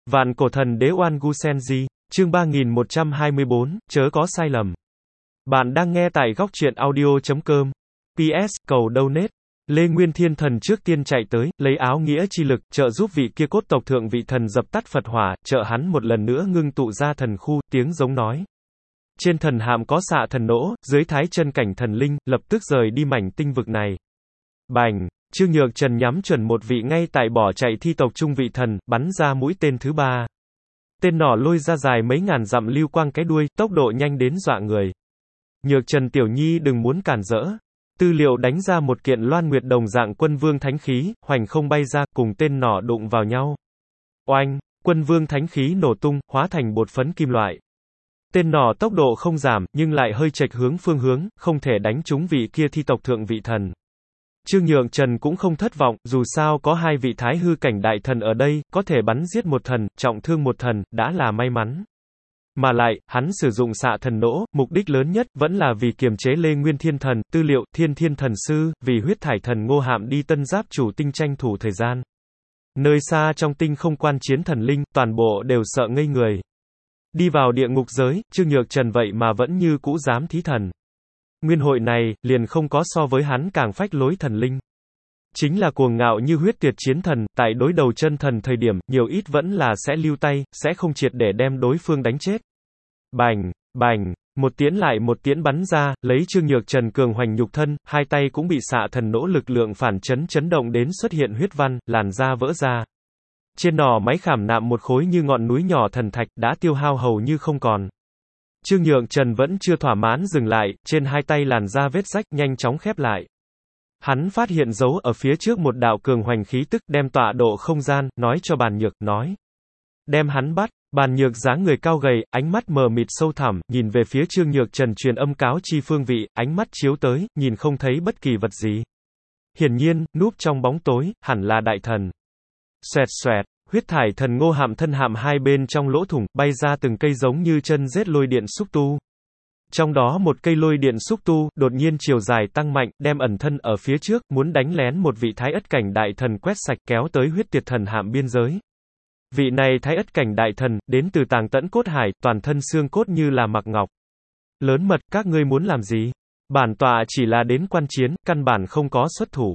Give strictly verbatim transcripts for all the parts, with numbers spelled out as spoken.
Vạn cổ thần đế Oan Gu Senji, chương ba nghìn một trăm hai mươi bốn, chớ có sai lầm. Bạn đang nghe tại góc truyện audio chấm com. pê ét, cầu donate. Lê Nguyên Thiên Thần trước tiên chạy tới, lấy áo nghĩa chi lực, trợ giúp vị kia cốt tộc thượng vị thần dập tắt Phật hỏa, trợ hắn một lần nữa ngưng tụ ra thần khu, tiếng giống nói. Trên thần hạm có xạ thần nỗ, dưới thái chân cảnh thần linh, lập tức rời đi mảnh tinh vực này. Bành! Trương Nhược Trần nhắm chuẩn một vị ngay tại bỏ chạy thi tộc trung vị thần, bắn ra mũi tên thứ ba. Tên nỏ lôi ra dài mấy ngàn dặm lưu quang cái đuôi, tốc độ nhanh đến dọa người. Nhược Trần tiểu nhi đừng muốn cản rỡ. Tư liệu đánh ra một kiện loan nguyệt đồng dạng quân vương thánh khí, hoành không bay ra, cùng tên nỏ đụng vào nhau. Oanh! Quân vương thánh khí nổ tung, hóa thành bột phấn kim loại. Tên nỏ tốc độ không giảm, nhưng lại hơi chệch hướng phương hướng, không thể đánh trúng vị kia thi tộc thượng vị thần. Trương Nhược Trần cũng không thất vọng, dù sao có hai vị thái hư cảnh đại thần ở đây, có thể bắn giết một thần, trọng thương một thần, đã là may mắn. Mà lại, hắn sử dụng xạ thần nỗ, mục đích lớn nhất, vẫn là vì kiềm chế Lê Nguyên Thiên Thần, tư liệu, Thiên Thiên Thần Sư, vì huyết thải thần Ngô Hạm đi tân giáp chủ tinh tranh thủ thời gian. Nơi xa trong tinh không quan chiến thần linh, toàn bộ đều sợ ngây người. Đi vào địa ngục giới, Trương Nhược Trần vậy mà vẫn như cũ dám thí thần. Nguyên hội này, liền không có so với hắn càng phách lối thần linh. Chính là cuồng ngạo như huyết tuyệt chiến thần, tại đối đầu chân thần thời điểm, nhiều ít vẫn là sẽ lưu tay, sẽ không triệt để đem đối phương đánh chết. Bành, bành, một tiễn lại một tiễn bắn ra, lấy Trương Nhược Trần cường hoành nhục thân, hai tay cũng bị xạ thần nỗ lực lượng phản chấn chấn động đến xuất hiện huyết văn, làn da vỡ ra. Trên nỏ máy khảm nạm một khối như ngọn núi nhỏ thần thạch, đã tiêu hao hầu như không còn. Trương Nhược Trần vẫn chưa thỏa mãn dừng lại, trên hai tay làn da vết rách nhanh chóng khép lại. Hắn phát hiện dấu ở phía trước một đạo cường hoành khí tức, đem tọa độ không gian, nói cho Bàn Nhược, nói. Đem hắn bắt, Bàn Nhược dáng người cao gầy, ánh mắt mờ mịt sâu thẳm, nhìn về phía Trương Nhược Trần truyền âm cáo chi phương vị, ánh mắt chiếu tới, nhìn không thấy bất kỳ vật gì. Hiển nhiên, núp trong bóng tối, hẳn là đại thần. Xoẹt xoẹt. Huyết thải thần Ngô Hạm thân hạm hai bên trong lỗ thủng, bay ra từng cây giống như chân rết lôi điện xúc tu. Trong đó một cây lôi điện xúc tu, đột nhiên chiều dài tăng mạnh, đem ẩn thân ở phía trước, muốn đánh lén một vị thái ất cảnh đại thần quét sạch kéo tới huyết tiệt thần hạm biên giới. Vị này thái ất cảnh đại thần, đến từ tàng tẫn cốt hải, toàn thân xương cốt như là mặc ngọc. Lớn mật, các ngươi muốn làm gì? Bản tọa chỉ là đến quan chiến, căn bản không có xuất thủ.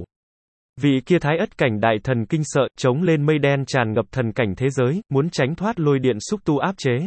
Vị kia thái ất cảnh đại thần kinh sợ, chống lên mây đen tràn ngập thần cảnh thế giới, muốn tránh thoát lôi điện xúc tu áp chế.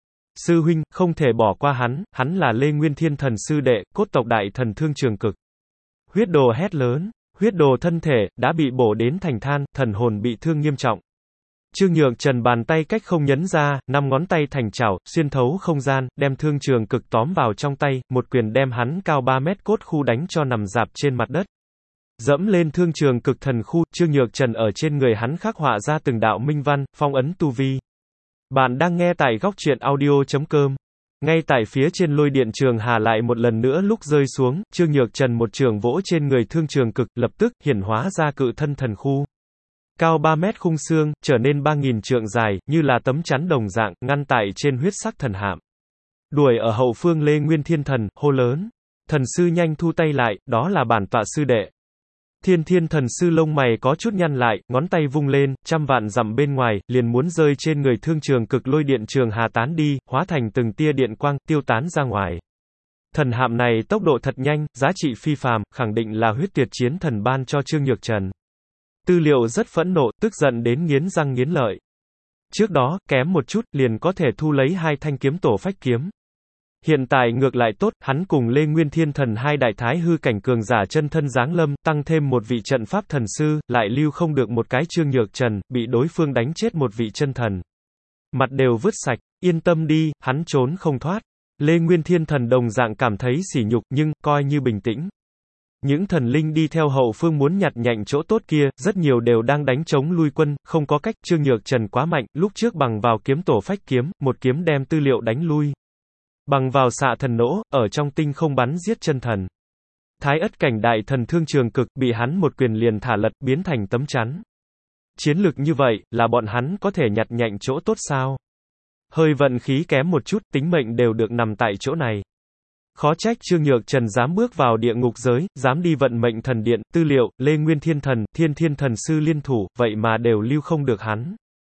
Sư huynh, không thể bỏ qua hắn, hắn là Lê Nguyên Thiên Thần sư đệ, cốt tộc đại thần Thương Trường Cực. Huyết đồ hét lớn, huyết đồ thân thể, đã bị bổ đến thành than, thần hồn bị thương nghiêm trọng. Trương Nhược Trần bàn tay cách không nhấn ra, năm ngón tay thành chảo, xuyên thấu không gian, đem Thương Trường Cực tóm vào trong tay, một quyền đem hắn cao ba mét cốt khu đánh cho nằm rạp trên mặt đất. Dẫm lên Thương Trường Cực thần khu, Trương Nhược Trần ở trên người hắn khắc họa ra từng đạo minh văn, phong ấn tu vi. Bạn đang nghe tại góc truyện audio chấm com. Ngay tại phía trên lôi điện trường hà lại một lần nữa lúc rơi xuống, Trương Nhược Trần một trường vỗ trên người Thương Trường Cực, lập tức hiển hóa ra cự thân thần khu. Cao ba mét khung xương, trở nên ba nghìn trượng dài, như là tấm chắn đồng dạng, ngăn tại trên huyết sắc thần hạm. Đuổi ở hậu phương Lê Nguyên Thiên Thần, hô lớn. Thần sư nhanh thu tay lại, đó là bản tọa sư đệ. Thiên Thiên Thần sư lông mày có chút nhăn lại, ngón tay vung lên, trăm vạn dặm bên ngoài, liền muốn rơi trên người Thương Trường Cực lôi điện trường hà tán đi, hóa thành từng tia điện quang, tiêu tán ra ngoài. Thần hạm này tốc độ thật nhanh, giá trị phi phàm, khẳng định là huyết tuyệt chiến thần ban cho Trương Nhược Trần. Tư liệu rất phẫn nộ, tức giận đến nghiến răng nghiến lợi. Trước đó, kém một chút, liền có thể thu lấy hai thanh kiếm tổ phách kiếm. Hiện tại ngược lại tốt, hắn cùng Lê Nguyên Thiên Thần hai đại thái hư cảnh cường giả chân thân giáng lâm, tăng thêm một vị trận pháp thần sư, lại lưu không được một cái Trương Nhược Trần, bị đối phương đánh chết một vị chân thần. Mặt đều vứt sạch, yên tâm đi, hắn trốn không thoát. Lê Nguyên Thiên Thần đồng dạng cảm thấy sỉ nhục nhưng, coi như bình tĩnh. Những thần linh đi theo hậu phương muốn nhặt nhạnh chỗ tốt kia, rất nhiều đều đang đánh chống lui quân, không có cách, Trương Nhược Trần quá mạnh, lúc trước bằng vào kiếm tổ phách kiếm, một kiếm đem tư liệu đánh lui. Bằng vào xạ thần nỗ, ở trong tinh không bắn giết chân thần. Thái ất cảnh đại thần Thương Trường Cực, bị hắn một quyền liền thả lật, biến thành tấm chắn. Chiến lực như vậy, là bọn hắn có thể nhặt nhạnh chỗ tốt sao? Hơi vận khí kém một chút, tính mệnh đều được nằm tại chỗ này. Khó trách Trương Nhược Trần dám bước vào địa ngục giới, dám đi vận mệnh thần điện, tư liệu, Lê Nguyên Thiên Thần, Thiên Thiên Thần sư liên thủ, vậy mà đều lưu không được hắn.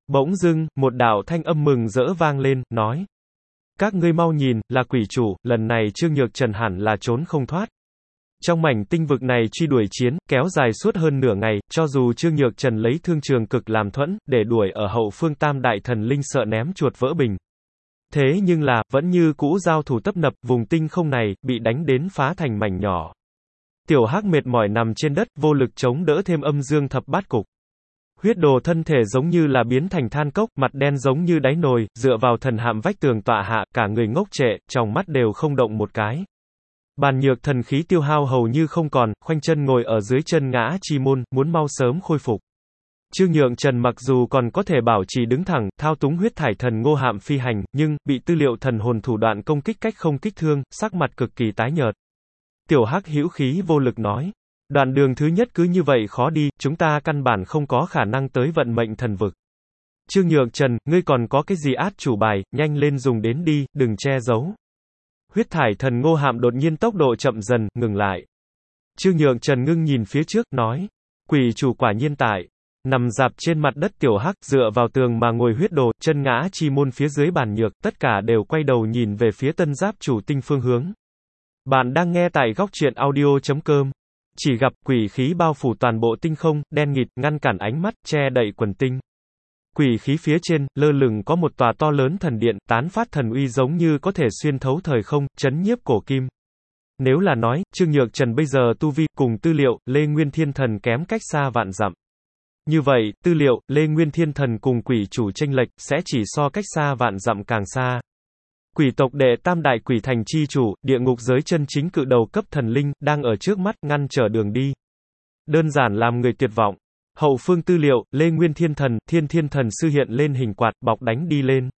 Bỗng dưng, một đạo thanh âm mừng rỡ vang lên, nói. Các ngươi mau nhìn, là quỷ chủ, lần này Trương Nhược Trần hẳn là trốn không thoát. Trong mảnh tinh vực này truy đuổi chiến, kéo dài suốt hơn nửa ngày, cho dù Trương Nhược Trần lấy thương trường cực làm thuẫn, để đuổi ở hậu phương tam đại thần linh sợ ném chuột vỡ bình. Thế nhưng là, vẫn như cũ giao thủ tấp nập, vùng tinh không này, bị đánh đến phá thành mảnh nhỏ. Tiểu Hắc mệt mỏi nằm trên đất, vô lực chống đỡ thêm âm dương thập bát cục. Huyết đồ thân thể giống như là biến thành than cốc, mặt đen giống như đáy nồi, dựa vào thần hạm vách tường tọa hạ, cả người ngốc trệ, trong mắt đều không động một cái. Bàn nhược thần khí tiêu hao hầu như không còn, khoanh chân ngồi ở dưới chân ngã chi môn, muốn mau sớm khôi phục. Trương Nhượng Trần mặc dù còn có thể bảo trì đứng thẳng, thao túng huyết thải thần ngô hạm phi hành, nhưng, bị tư liệu thần hồn thủ đoạn công kích cách không kích thương, sắc mặt cực kỳ tái nhợt. Tiểu Hắc hữu khí vô lực nói. Đoạn đường thứ nhất cứ như vậy khó đi, chúng ta căn bản không có khả năng tới vận mệnh thần vực. Trương Nhượng Trần, ngươi còn có cái gì át chủ bài, nhanh lên dùng đến đi, đừng che giấu. Huyết thải thần ngô hạm đột nhiên tốc độ chậm dần, ngừng lại. Trương Nhượng Trần ngưng nhìn phía trước, nói. Quỷ chủ quả nhiên tại. Nằm dạp trên mặt đất Tiểu Hắc, dựa vào tường mà ngồi huyết đồ, chân ngã chi môn phía dưới bàn nhược, tất cả đều quay đầu nhìn về phía tân giáp chủ tinh phương hướng. Bạn đang nghe tại góc truyện audio chấm com. Chỉ gặp, quỷ khí bao phủ toàn bộ tinh không, đen nghịt, ngăn cản ánh mắt, che đậy quần tinh. Quỷ khí phía trên, lơ lửng có một tòa to lớn thần điện, tán phát thần uy giống như có thể xuyên thấu thời không, chấn nhiếp cổ kim. Nếu là nói, Trương Nhược Trần bây giờ tu vi, cùng tư liệu, Lê Nguyên Thiên Thần kém cách xa vạn dặm. Như vậy, tư liệu, Lê Nguyên Thiên Thần cùng quỷ chủ chênh lệch, sẽ chỉ so cách xa vạn dặm càng xa. Quỷ tộc đệ tam đại quỷ thành chi chủ, địa ngục giới chân chính cự đầu cấp thần linh, đang ở trước mắt, ngăn trở đường đi. Đơn giản làm người tuyệt vọng. Hậu phương tư liệu, Lê Nguyên Thiên Thần, Thiên Thiên Thần sư hiện lên hình quạt, bọc đánh đi lên.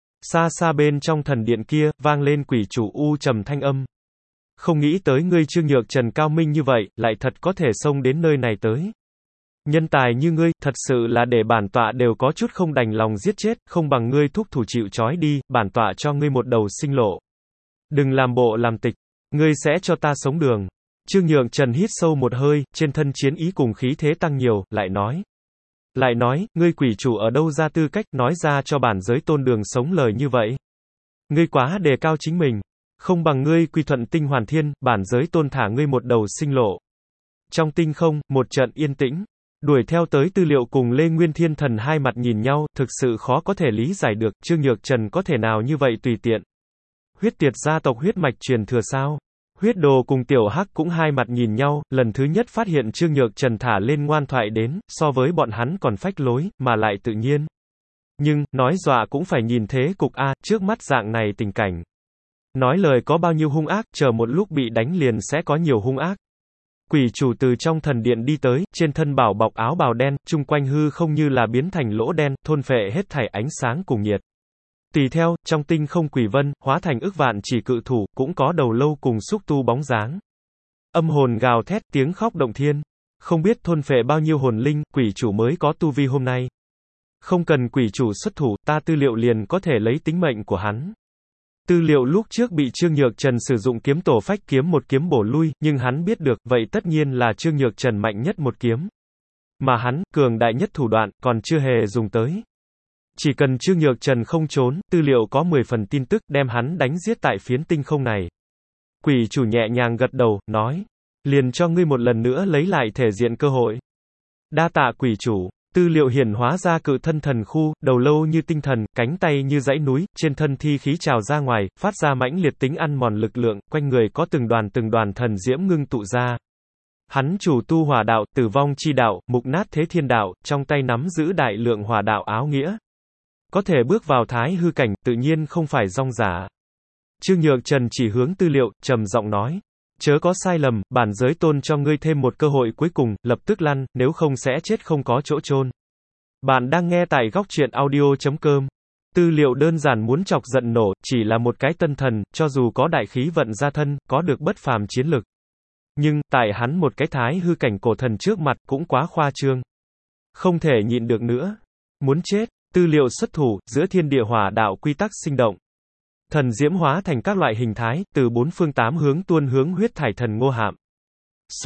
Xa xa bên trong thần điện kia, vang lên quỷ chủ u trầm thanh âm. Không nghĩ tới ngươi Trương Nhược Trần cao minh như vậy, lại thật có thể xông đến nơi này tới. Nhân tài như ngươi, thật sự là để bản tọa đều có chút không đành lòng giết chết, không bằng ngươi thúc thủ chịu trói đi, bản tọa cho ngươi một đầu sinh lộ. Đừng làm bộ làm tịch, ngươi sẽ cho ta sống đường. Trương Nhượng Trần hít sâu một hơi, trên thân chiến ý cùng khí thế tăng nhiều, lại nói. Lại nói, ngươi quỷ chủ ở đâu ra tư cách nói ra cho bản giới tôn đường sống lời như vậy. Ngươi quá đề cao chính mình, không bằng ngươi quy thuận tinh hoàn thiên, bản giới tôn thả ngươi một đầu sinh lộ. Trong tinh không, một trận yên tĩnh. Đuổi theo tới tư liệu cùng Lê Nguyên Thiên Thần hai mặt nhìn nhau, thực sự khó có thể lý giải được, Trương Nhược Trần có thể nào như vậy tùy tiện. Huyết tiệt gia tộc huyết mạch truyền thừa sao? Huyết đồ cùng Tiểu Hắc cũng hai mặt nhìn nhau, lần thứ nhất phát hiện Trương Nhược Trần thả lên ngoan thoại đến, so với bọn hắn còn phách lối, mà lại tự nhiên. Nhưng, nói dọa cũng phải nhìn thế cục A, trước mắt dạng này tình cảnh. Nói lời có bao nhiêu hung ác, chờ một lúc bị đánh liền sẽ có nhiều hung ác. Quỷ chủ từ trong thần điện đi tới, trên thân bảo bọc áo bào đen, chung quanh hư không như là biến thành lỗ đen, thôn phệ hết thảy ánh sáng cùng nhiệt. Tùy theo, trong tinh không quỷ vân, hóa thành ức vạn chỉ cự thủ, cũng có đầu lâu cùng xúc tu bóng dáng. Âm hồn gào thét, tiếng khóc động thiên. Không biết thôn phệ bao nhiêu hồn linh, quỷ chủ mới có tu vi hôm nay. Không cần quỷ chủ xuất thủ, ta tư liệu liền có thể lấy tính mệnh của hắn. Tư liệu lúc trước bị Trương Nhược Trần sử dụng kiếm tổ phách kiếm một kiếm bổ lui, nhưng hắn biết được, vậy tất nhiên là Trương Nhược Trần mạnh nhất một kiếm. Mà hắn, cường đại nhất thủ đoạn, còn chưa hề dùng tới. Chỉ cần Trương Nhược Trần không trốn, tư liệu có mười phần tin tức, đem hắn đánh giết tại phiến tinh không này. Quỷ chủ nhẹ nhàng gật đầu, nói. Liền cho ngươi một lần nữa lấy lại thể diện cơ hội. Đa tạ quỷ chủ. Tư liệu hiển hóa ra cự thân thần khu, đầu lâu như tinh thần, cánh tay như dãy núi, trên thân thi khí trào ra ngoài, phát ra mãnh liệt tính ăn mòn lực lượng, quanh người có từng đoàn từng đoàn thần diễm ngưng tụ ra. Hắn chủ tu hỏa đạo, tử vong chi đạo, mục nát thế thiên đạo, trong tay nắm giữ đại lượng hỏa đạo áo nghĩa. Có thể bước vào thái hư cảnh, tự nhiên không phải rong giả. Trương Nhược Trần chỉ hướng tư liệu, trầm giọng nói. Chớ có sai lầm, bản giới tôn cho ngươi thêm một cơ hội cuối cùng, lập tức lăn, nếu không sẽ chết không có chỗ chôn. Bạn đang nghe tại góc truyện audio chấm com. Tư liệu đơn giản muốn chọc giận nổ, chỉ là một cái tân thần, cho dù có đại khí vận ra thân, có được bất phàm chiến lực. Nhưng, tại hắn một cái thái hư cảnh cổ thần trước mặt, cũng quá khoa trương. Không thể nhịn được nữa. Muốn chết, tư liệu xuất thủ, giữa thiên địa hỏa đạo quy tắc sinh động. Thần diễm hóa thành các loại hình thái, từ bốn phương tám hướng tuôn hướng huyết thải thần ngô hạm. Soạt,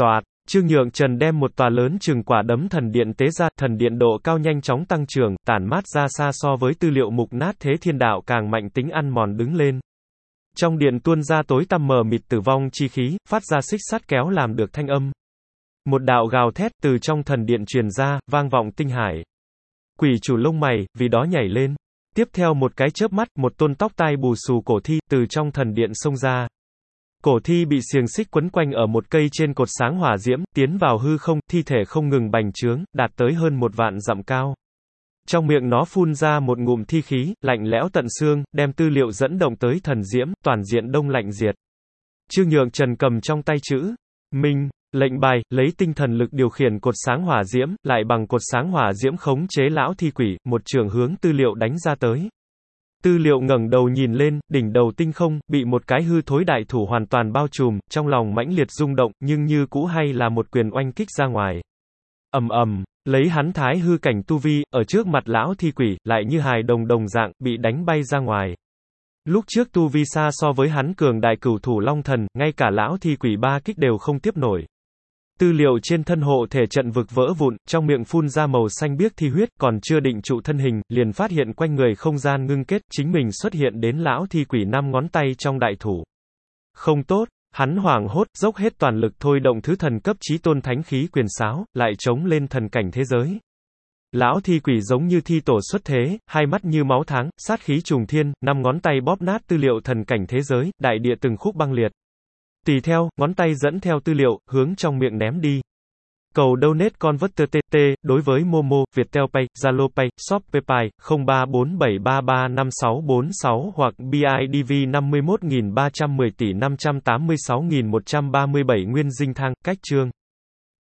Trương Nhượng Trần đem một tòa lớn chừng quả đấm thần điện tế ra, thần điện độ cao nhanh chóng tăng trưởng, tản mát ra xa so với tư liệu mục nát thế thiên đạo càng mạnh tính ăn mòn đứng lên. Trong điện tuôn ra tối tăm mờ mịt tử vong chi khí, phát ra xích sắt kéo làm được thanh âm. Một đạo gào thét từ trong thần điện truyền ra, vang vọng tinh hải. Quỷ chủ lông mày, vì đó nhảy lên. Tiếp theo một cái chớp mắt, một tôn tóc tai bù xù cổ thi, từ trong thần điện xông ra. Cổ thi bị xiềng xích quấn quanh ở một cây trên cột sáng hỏa diễm, tiến vào hư không, thi thể không ngừng bành trướng, đạt tới hơn một vạn dặm cao. Trong miệng nó phun ra một ngụm thi khí, lạnh lẽo tận xương, đem tư liệu dẫn động tới thần diễm, toàn diện đông lạnh diệt. Trương Nhượng Trần cầm trong tay chữ Minh, lệnh bài, lấy tinh thần lực điều khiển cột sáng hỏa diễm, lại bằng cột sáng hỏa diễm khống chế lão thi quỷ, một trường hướng tư liệu đánh ra tới. Tư liệu ngẩng đầu nhìn lên, đỉnh đầu tinh không, bị một cái hư thối đại thủ hoàn toàn bao trùm, trong lòng mãnh liệt rung động, nhưng như cũ hay là một quyền oanh kích ra ngoài. Ầm ầm, lấy hắn thái hư cảnh tu vi, ở trước mặt lão thi quỷ, lại như hài đồng đồng dạng, bị đánh bay ra ngoài. Lúc trước tu vi xa so với hắn cường đại cửu thủ long thần, ngay cả lão thi quỷ ba kích đều không tiếp nổi. Tư liệu trên thân hộ thể trận vực vỡ vụn, trong miệng phun ra màu xanh biếc thi huyết, còn chưa định trụ thân hình, liền phát hiện quanh người không gian ngưng kết, chính mình xuất hiện đến lão thi quỷ năm ngón tay trong đại thủ. Không tốt, hắn hoảng hốt, dốc hết toàn lực thôi động thứ thần cấp chí tôn thánh khí quyền sáo, lại chống lên thần cảnh thế giới. Lão thi quỷ giống như thi tổ xuất thế, hai mắt như máu tháng, sát khí trùng thiên, năm ngón tay bóp nát tư liệu thần cảnh thế giới, đại địa từng khúc băng liệt. Tùy theo, ngón tay dẫn theo tư liệu, hướng trong miệng ném đi. Cầu donate converter tê tê, đối với Momo, Viettel Pay, Zalo Pay, Shopee Pay, không ba bốn bảy ba ba năm sáu bốn sáu hoặc bê i đê vê năm mươi mốt nghìn ba trăm mười tỷ năm trăm tám mươi sáu nghìn một trăm ba mươi bảy Nguyên Dinh Thang, cách chương.